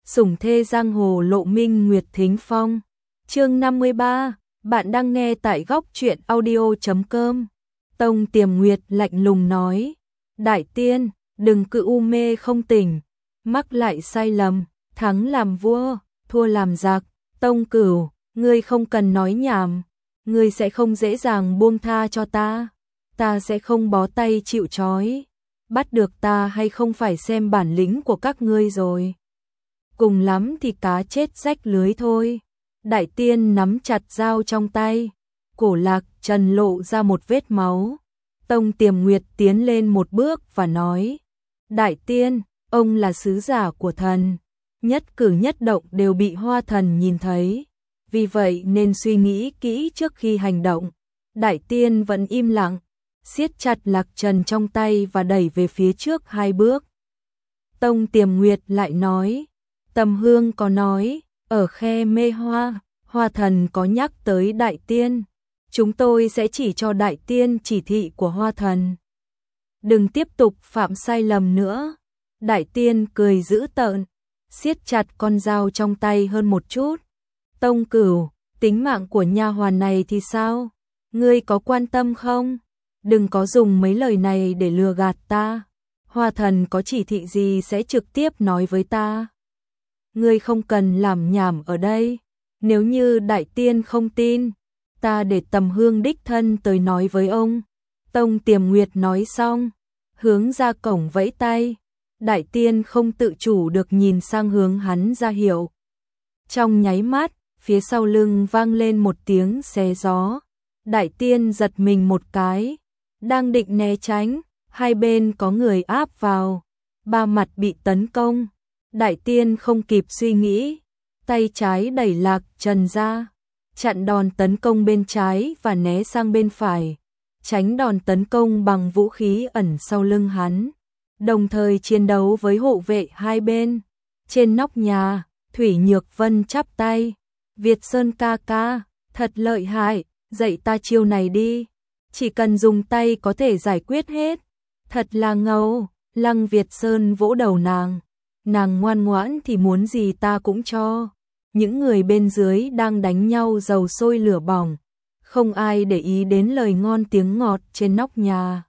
Sủng thê giang hồ Lộ Minh Nguyệt Thính Phong. Chương 53, bạn đang nghe tại góc truyện audio.com. Tông Tiềm Nguyệt lạnh lùng nói, đại tiên, đừng cứ u mê không tỉnh, mắc lại sai lầm, thắng làm vua, thua làm giặc. Tông Cửu, ngươi không cần nói nhảm, ngươi sẽ không dễ dàng buông tha cho ta sẽ không bó tay chịu trói, bắt được ta hay không phải xem bản lĩnh của các ngươi rồi. Cùng lắm thì cá chết rách lưới thôi. Đại tiên nắm chặt dao trong tay, cổ Lạc Trần lộ ra một vết máu. Tông Tiềm Nguyệt tiến lên một bước và nói, đại tiên, ông là sứ giả của thần, nhất cử nhất động đều bị Hoa Thần nhìn thấy, vì vậy nên suy nghĩ kỹ trước khi hành động. Đại tiên vẫn im lặng, siết chặt Lạc Trần trong tay và đẩy về phía trước 2 bước. Tông Tiềm Nguyệt lại nói, Tầm Hương có nói, ở khe mê hoa, Hoa Thần có nhắc tới đại tiên, chúng tôi sẽ chỉ cho đại tiên chỉ thị của Hoa Thần. Đừng tiếp tục phạm sai lầm nữa. Đại tiên cười dữ tợn, siết chặt con dao trong tay hơn một chút. Tông Cửu, tính mạng của nha hoàn này thì sao? Ngươi có quan tâm không? Đừng có dùng mấy lời này để lừa gạt ta. Hoa Thần có chỉ thị gì sẽ trực tiếp nói với ta. Ngươi không cần làm nhảm ở đây. Nếu như đại tiên không tin, ta để Tầm Hương đích thân tới nói với ông. Tông Tiềm Nguyệt nói xong, hướng ra cổng vẫy tay. Đại tiên không tự chủ được nhìn sang hướng hắn ra hiệu. Trong nháy mắt, phía sau lưng vang lên một tiếng xé gió. Đại tiên giật mình một cái, đang định né tránh, hai bên có người áp vào, ba mặt bị tấn công. Đại tiên không kịp suy nghĩ, tay trái đẩy Lạc Trần ra, chặn đòn tấn công bên trái và né sang bên phải, tránh đòn tấn công bằng vũ khí ẩn sau lưng hắn, đồng thời chiến đấu với hộ vệ hai bên. Trên nóc nhà, Thủy Nhược Vân chắp tay, Việt Sơn ca ca, thật lợi hại, dạy ta chiêu này đi, chỉ cần dùng tay có thể giải quyết hết, thật là ngầu. Lăng Việt Sơn vỗ đầu nàng ngoan ngoãn thì muốn gì ta cũng cho. Những người bên dưới đang đánh nhau dầu sôi lửa bỏng, không ai để ý đến lời ngon tiếng ngọt trên nóc nhà.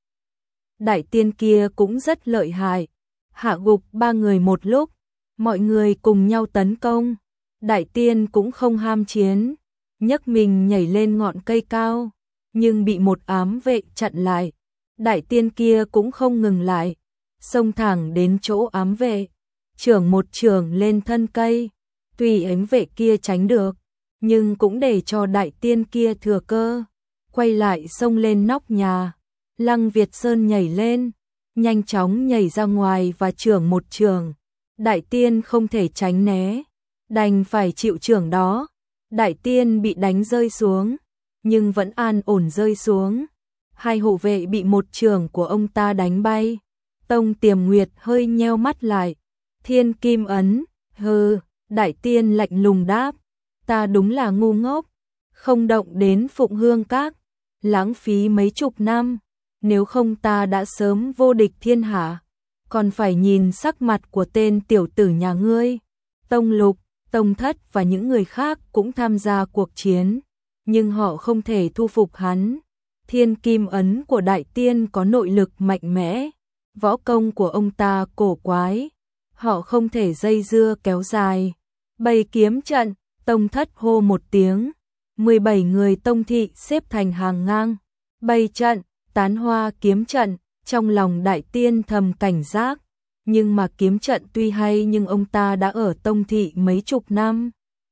Đại tiên kia cũng rất lợi hại, hạ gục 3 người một lúc, mọi người cùng nhau tấn công. Đại tiên cũng không ham chiến, nhấc mình nhảy lên ngọn cây cao, nhưng bị một ám vệ chặn lại. Đại tiên kia cũng không ngừng lại, xông thẳng đến chỗ ám vệ, chưởng một chưởng lên thân cây. Tuy ám vệ kia tránh được, nhưng cũng để cho đại tiên kia thừa cơ, quay lại xông lên nóc nhà. Lăng Việt Sơn nhảy lên, nhanh chóng nhảy ra ngoài và chưởng một chưởng. Đại tiên không thể tránh né, đành phải chịu chưởng đó. Đại tiên bị đánh rơi xuống, nhưng vẫn an ổn rơi xuống. Hai hộ vệ bị một chưởng của ông ta đánh bay. Tông Tiềm Nguyệt hơi nheo mắt lại. Thiên Kim Ấn, hừ. Đại tiên lạnh lùng đáp, ta đúng là ngu ngốc, không động đến Phụng Hương Các, lãng phí mấy chục năm, nếu không ta đã sớm vô địch thiên hạ, còn phải nhìn sắc mặt của tên tiểu tử nhà ngươi. Tông Lục, Tông Thất và những người khác cũng tham gia cuộc chiến, nhưng họ không thể thu phục hắn. Thiên Kim Ấn của đại tiên có nội lực mạnh mẽ, võ công của ông ta cổ quái, họ không thể dây dưa kéo dài. Bày kiếm trận, Tông Thất hô một tiếng, 17 người tông thị xếp thành hàng ngang, bày trận, tán hoa kiếm trận. Trong lòng đại tiên thầm cảnh giác, nhưng mà kiếm trận tuy hay nhưng ông ta đã ở tông thị mấy chục năm,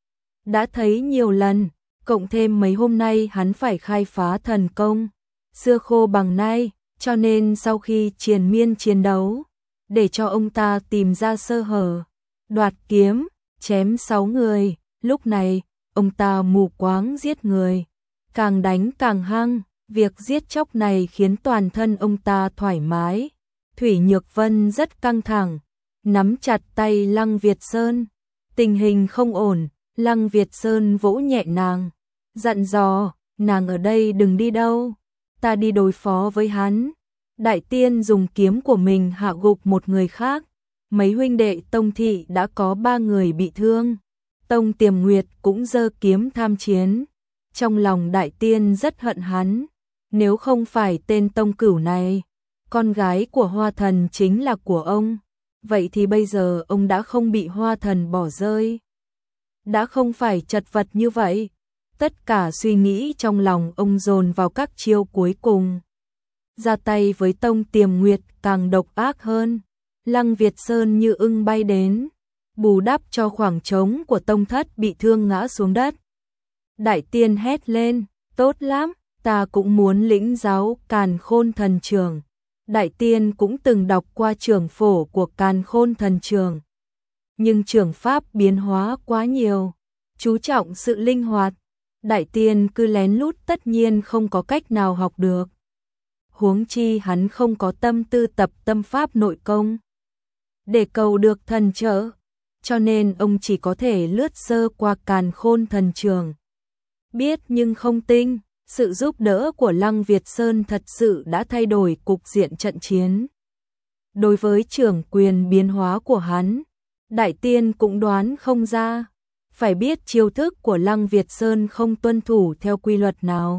đã thấy nhiều lần, cộng thêm mấy hôm nay hắn phải khai phá thần công, xưa khô bằng nay, cho nên sau khi triền miên chiến đấu, để cho ông ta tìm ra sơ hở, đoạt kiếm, chém 6 người. Lúc này, ông ta mù quáng giết người, càng đánh càng hăng. Việc giết chóc này khiến toàn thân ông ta thoải mái. Thủy Nhược Vân rất căng thẳng, nắm chặt tay Lăng Việt Sơn. Tình hình không ổn, Lăng Việt Sơn vỗ nhẹ nàng, dặn dò, nàng ở đây đừng đi đâu, ta đi đối phó với hắn. Đại tiên dùng kiếm của mình hạ gục một người khác, mấy huynh đệ Tông thị đã có 3 người bị thương. Tông Tiềm Nguyệt cũng giơ kiếm tham chiến. Trong lòng Đại Tiên rất hận hắn, nếu không phải tên Tông Cửu này, con gái của Hoa Thần chính là của ông, vậy thì bây giờ ông đã không bị Hoa Thần bỏ rơi, đã không phải chật vật như vậy. Tất cả suy nghĩ trong lòng ông dồn vào các chiêu cuối cùng. Ra tay với Tông Tiềm Nguyệt càng độc ác hơn. Lăng Việt Sơn như ưng bay đến, bù đắp cho khoảng trống của Tông Thất bị thương ngã xuống đất. Đại Tiên hét lên, tốt lắm, ta cũng muốn lĩnh giáo Càn Khôn Thần Trường. Đại Tiên cũng từng đọc qua trường phổ của Càn Khôn Thần Trường, nhưng trường pháp biến hóa quá nhiều, chú trọng sự linh hoạt. Đại Tiên cứ lén lút tất nhiên không có cách nào học được. Huống chi hắn không có tâm tư tập tâm pháp nội công để cầu được thần trợ, cho nên ông chỉ có thể lướt sơ qua Càn Khôn Thần Trường. Biết nhưng không tinh, sự giúp đỡ của Lăng Việt Sơn thật sự đã thay đổi cục diện trận chiến. Đối với trưởng quyền biến hóa của hắn, Đại Tiên cũng đoán không ra. Phải biết chiêu thức của Lăng Việt Sơn không tuân thủ theo quy luật nào.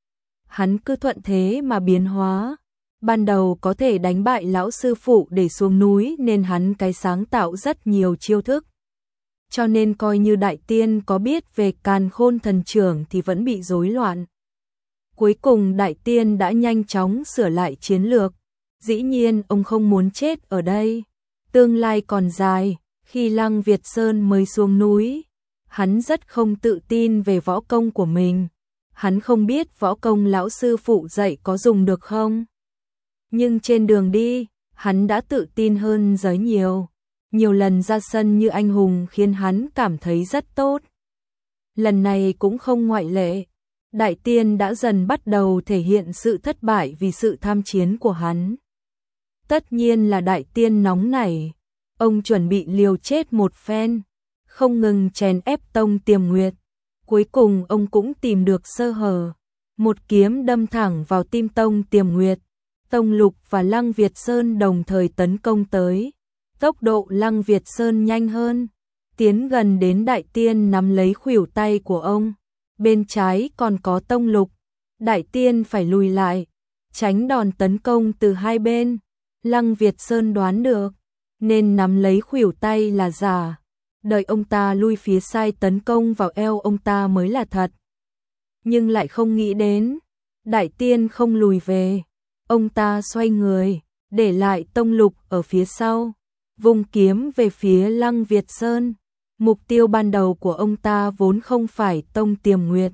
Hắn cứ thuận thế mà biến hóa. Ban đầu có thể đánh bại lão sư phụ để xuống núi nên hắn cái sáng tạo rất nhiều chiêu thức. Cho nên coi như Đại Tiên có biết về Càn Khôn Thần Trường thì vẫn bị rối loạn. Cuối cùng Đại Tiên đã nhanh chóng sửa lại chiến lược. Dĩ nhiên ông không muốn chết ở đây. Tương lai còn dài, khi Lăng Việt Sơn mới xuống núi, hắn rất không tự tin về võ công của mình. Hắn không biết võ công lão sư phụ dạy có dùng được không. Nhưng trên đường đi, hắn đã tự tin hơn rất nhiều. Nhiều lần ra sân như anh hùng khiến hắn cảm thấy rất tốt. Lần này cũng không ngoại lệ. Đại Tiên đã dần bắt đầu thể hiện sự thất bại vì sự tham chiến của hắn. Tất nhiên là Đại Tiên nóng nảy. Ông chuẩn bị liều chết một phen, không ngừng chèn ép Tông Tiềm Nguyệt. Cuối cùng ông cũng tìm được sơ hở. Một kiếm đâm thẳng vào tim Tông Tiềm Nguyệt. Tông Lục và Lăng Việt Sơn đồng thời tấn công tới. Tốc độ Lăng Việt Sơn nhanh hơn, tiến gần đến Đại Tiên nắm lấy khuỷu tay của ông. Bên trái còn có Tông Lục. Đại Tiên phải lùi lại, tránh đòn tấn công từ hai bên. Lăng Việt Sơn đoán được, nên nắm lấy khuỷu tay là giả. Đợi ông ta lui phía sai tấn công vào eo ông ta mới là thật. Nhưng lại không nghĩ đến, Đại Tiên không lùi về. Ông ta xoay người, để lại Tông Lục ở phía sau, vung kiếm về phía Lăng Việt Sơn. Mục tiêu ban đầu của ông ta vốn không phải Tông Tiềm Nguyệt.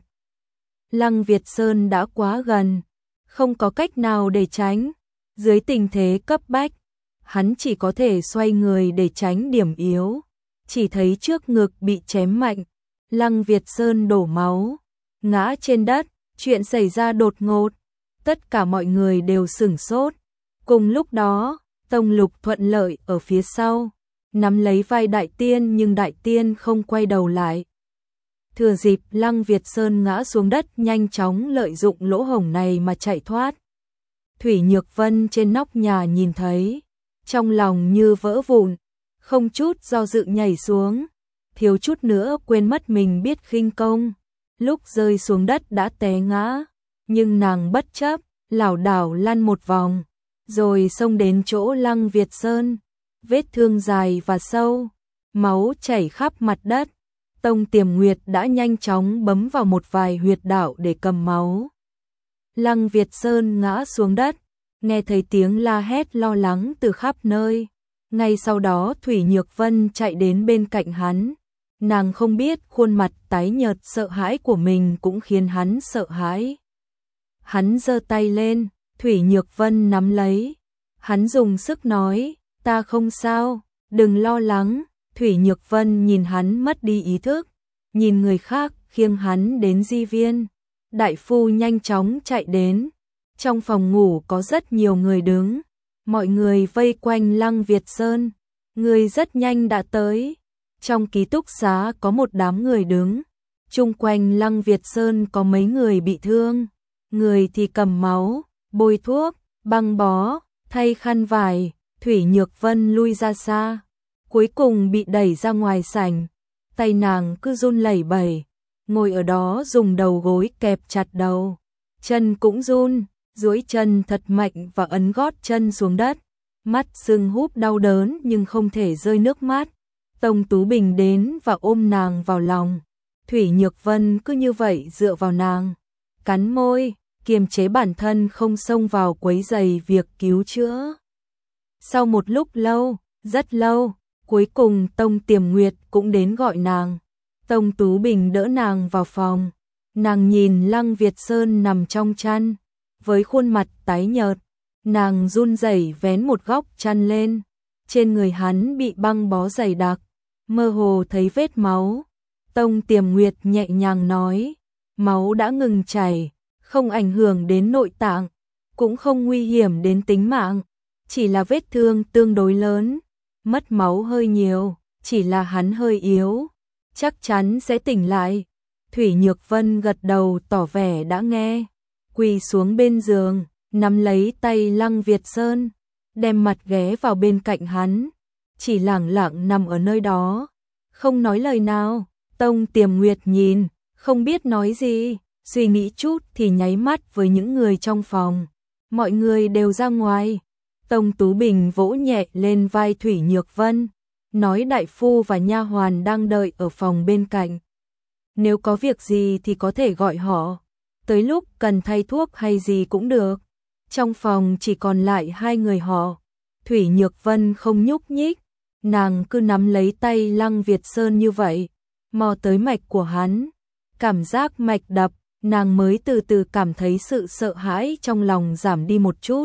Lăng Việt Sơn đã quá gần, không có cách nào để tránh. Dưới tình thế cấp bách, hắn chỉ có thể xoay người để tránh điểm yếu. Chỉ thấy trước ngực bị chém mạnh, Lăng Việt Sơn đổ máu, ngã trên đất. Chuyện xảy ra đột ngột, tất cả mọi người đều sửng sốt. Cùng lúc đó, Tông Lục thuận lợi ở phía sau, nắm lấy vai Đại Tiên nhưng Đại Tiên không quay đầu lại. Thừa dịp Lăng Việt Sơn ngã xuống đất, nhanh chóng lợi dụng lỗ hổng này mà chạy thoát. Thủy Nhược Vân trên nóc nhà nhìn thấy, trong lòng như vỡ vụn, không chút do dự nhảy xuống, thiếu chút nữa quên mất mình biết khinh công. Lúc rơi xuống đất đã té ngã, nhưng nàng bất chấp, lảo đảo lăn một vòng, rồi xông đến chỗ Lăng Việt Sơn. Vết thương dài và sâu, máu chảy khắp mặt đất. Tông Tiềm Nguyệt đã nhanh chóng bấm vào một vài huyệt đạo để cầm máu. Lăng Việt Sơn ngã xuống đất, nghe thấy tiếng la hét lo lắng từ khắp nơi. Ngay sau đó Thủy Nhược Vân chạy đến bên cạnh hắn. Nàng không biết khuôn mặt tái nhợt sợ hãi của mình cũng khiến hắn sợ hãi. Hắn giơ tay lên, Thủy Nhược Vân nắm lấy. Hắn dùng sức nói, ta không sao, đừng lo lắng. Thủy Nhược Vân nhìn hắn mất đi ý thức, nhìn người khác khiêng hắn đến di viên. Đại phu nhanh chóng chạy đến. Trong phòng ngủ có rất nhiều người đứng, mọi người vây quanh Lăng Việt Sơn. Người rất nhanh đã tới. Trong ký túc xá có một đám người đứng, chung quanh Lăng Việt Sơn có mấy người bị thương, người thì cầm máu, bôi thuốc, băng bó, thay khăn vải, Thủy Nhược Vân lui ra xa, cuối cùng bị đẩy ra ngoài sảnh, tay nàng cứ run lẩy bẩy, ngồi ở đó dùng đầu gối kẹp chặt đầu, chân cũng run, duỗi chân thật mạnh và ấn gót chân xuống đất, mắt sưng húp đau đớn nhưng không thể rơi nước mắt. Tông Tú Bình đến và ôm nàng vào lòng, Thủy Nhược Vân cứ như vậy dựa vào nàng, cắn môi, kiềm chế bản thân không xông vào quấy rầy việc cứu chữa. Sau một lúc lâu, rất lâu, cuối cùng Tông Tiềm Nguyệt cũng đến gọi nàng. Tông Tú Bình đỡ nàng vào phòng, nàng nhìn Lăng Việt Sơn nằm trong chăn, với khuôn mặt tái nhợt, nàng run rẩy vén một góc chăn lên, trên người hắn bị băng bó dày đặc, mơ hồ thấy vết máu. Tông Tiềm Nguyệt nhẹ nhàng nói, máu đã ngừng chảy, không ảnh hưởng đến nội tạng, cũng không nguy hiểm đến tính mạng, chỉ là vết thương tương đối lớn, mất máu hơi nhiều, chỉ là hắn hơi yếu, chắc chắn sẽ tỉnh lại. Thủy Nhược Vân gật đầu tỏ vẻ đã nghe, quỳ xuống bên giường, nắm lấy tay Lăng Việt Sơn, đem mặt ghé vào bên cạnh hắn, chỉ lẳng lặng nằm ở nơi đó, không nói lời nào. Tông Tiềm Nguyệt nhìn, không biết nói gì, suy nghĩ chút thì nháy mắt với những người trong phòng. Mọi người đều ra ngoài. Tông Tú Bình vỗ nhẹ lên vai Thủy Nhược Vân, nói đại phu và nha hoàn đang đợi ở phòng bên cạnh. Nếu có việc gì thì có thể gọi họ, tới lúc cần thay thuốc hay gì cũng được. Trong phòng chỉ còn lại hai người họ. Thủy Nhược Vân không nhúc nhích, nàng cứ nắm lấy tay Lăng Việt Sơn như vậy, mò tới mạch của hắn, cảm giác mạch đập, nàng mới từ từ cảm thấy sự sợ hãi trong lòng giảm đi một chút.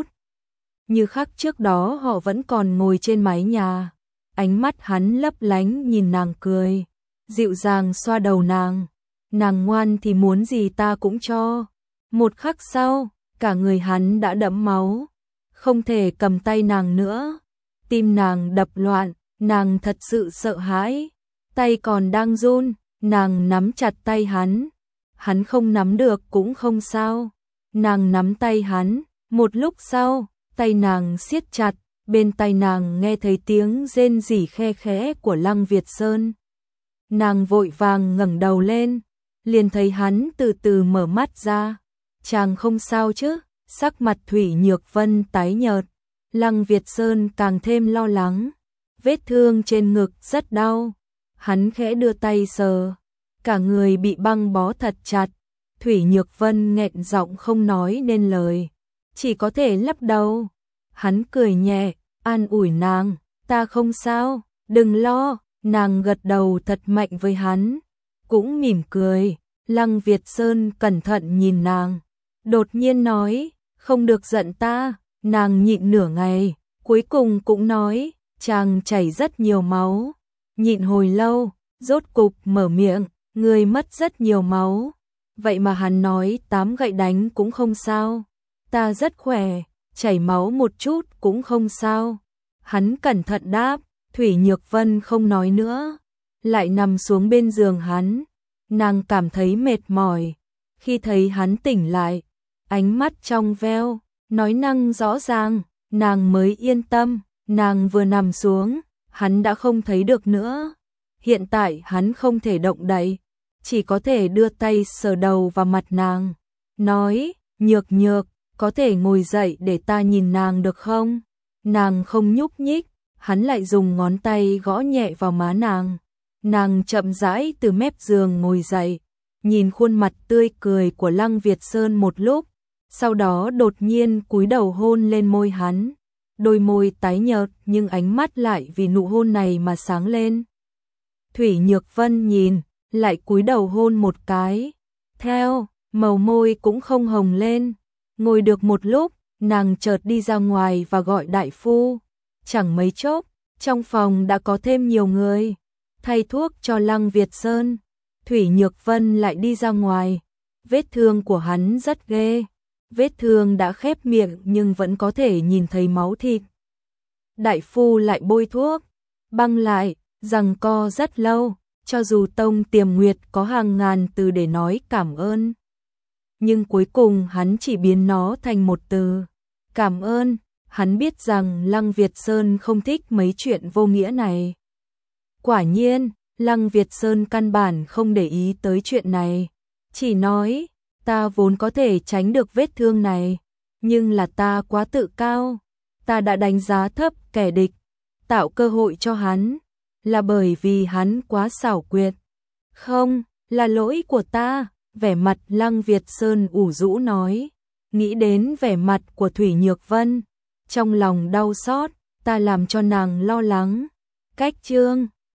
Như khắc trước đó họ vẫn còn ngồi trên mái nhà, ánh mắt hắn lấp lánh nhìn nàng cười, dịu dàng xoa đầu nàng ngoan thì muốn gì ta cũng cho. Một khắc sau, cả người hắn đã đẫm máu, không thể cầm tay nàng nữa, tim nàng đập loạn, nàng thật sự sợ hãi, tay còn đang run, nàng nắm chặt tay hắn không nắm được cũng không sao, nàng nắm tay hắn, một lúc sau, tay nàng siết chặt, bên tai nàng nghe thấy tiếng rên rỉ khe khẽ của Lăng Việt Sơn. Nàng vội vàng ngẩng đầu lên, liền thấy hắn từ từ mở mắt ra, chàng không sao chứ? Sắc mặt Thủy Nhược Vân tái nhợt, Lăng Việt Sơn càng thêm lo lắng, vết thương trên ngực rất đau, hắn khẽ đưa tay sờ, cả người bị băng bó thật chặt. Thủy Nhược Vân nghẹn giọng không nói nên lời, chỉ có thể lắc đầu. Hắn cười nhẹ, an ủi nàng, ta không sao, đừng lo. Nàng gật đầu thật mạnh với hắn, cũng mỉm cười. Lăng Việt Sơn cẩn thận nhìn nàng, đột nhiên nói, không được giận ta. Nàng nhịn nửa ngày, cuối cùng cũng nói, chàng chảy rất nhiều máu. Nhịn hồi lâu, rốt cục mở miệng, người mất rất nhiều máu. Vậy mà hắn nói 8 gậy đánh cũng không sao. Ta rất khỏe, chảy máu một chút cũng không sao. Hắn cẩn thận đáp. Thủy Nhược Vân không nói nữa, lại nằm xuống bên giường hắn. Nàng cảm thấy mệt mỏi. Khi thấy hắn tỉnh lại, ánh mắt trong veo, nói năng rõ ràng, nàng mới yên tâm. Nàng vừa nằm xuống, hắn đã không thấy được nữa. Hiện tại hắn không thể động đậy, chỉ có thể đưa tay sờ đầu vào mặt nàng, nói, Nhược Nhược, có thể ngồi dậy để ta nhìn nàng được không? Nàng không nhúc nhích, hắn lại dùng ngón tay gõ nhẹ vào má nàng. Nàng chậm rãi từ mép giường ngồi dậy, nhìn khuôn mặt tươi cười của Lăng Việt Sơn một lúc, sau đó đột nhiên cúi đầu hôn lên môi hắn. Đôi môi tái nhợt nhưng ánh mắt lại vì nụ hôn này mà sáng lên. Thủy Nhược Vân nhìn, lại cúi đầu hôn một cái. Theo, màu môi cũng không hồng lên. Ngồi được một lúc, nàng chợt đi ra ngoài và gọi đại phu. Chẳng mấy chốc, trong phòng đã có thêm nhiều người. Thay thuốc cho Lăng Việt Sơn. Thủy Nhược Vân lại đi ra ngoài. Vết thương của hắn rất ghê. Vết thương đã khép miệng nhưng vẫn có thể nhìn thấy máu thịt. Đại phu lại bôi thuốc, băng lại, giằng co rất lâu, cho dù Tông Tiềm Nguyệt có hàng ngàn từ để nói cảm ơn. Nhưng cuối cùng hắn chỉ biến nó thành một từ, cảm ơn. hắn biết rằng Lăng Việt Sơn không thích mấy chuyện vô nghĩa này. Quả nhiên, Lăng Việt Sơn căn bản không để ý tới chuyện này, chỉ nói, ta vốn có thể tránh được vết thương này, nhưng là ta quá tự cao, ta đã đánh giá thấp kẻ địch, tạo cơ hội cho hắn, là bởi vì hắn quá xảo quyệt. Không, là lỗi của ta, vẻ mặt Lăng Việt Sơn ủ rũ nói, nghĩ đến vẻ mặt của Thủy Nhược Vân, trong lòng đau xót, ta làm cho nàng lo lắng. Cách chương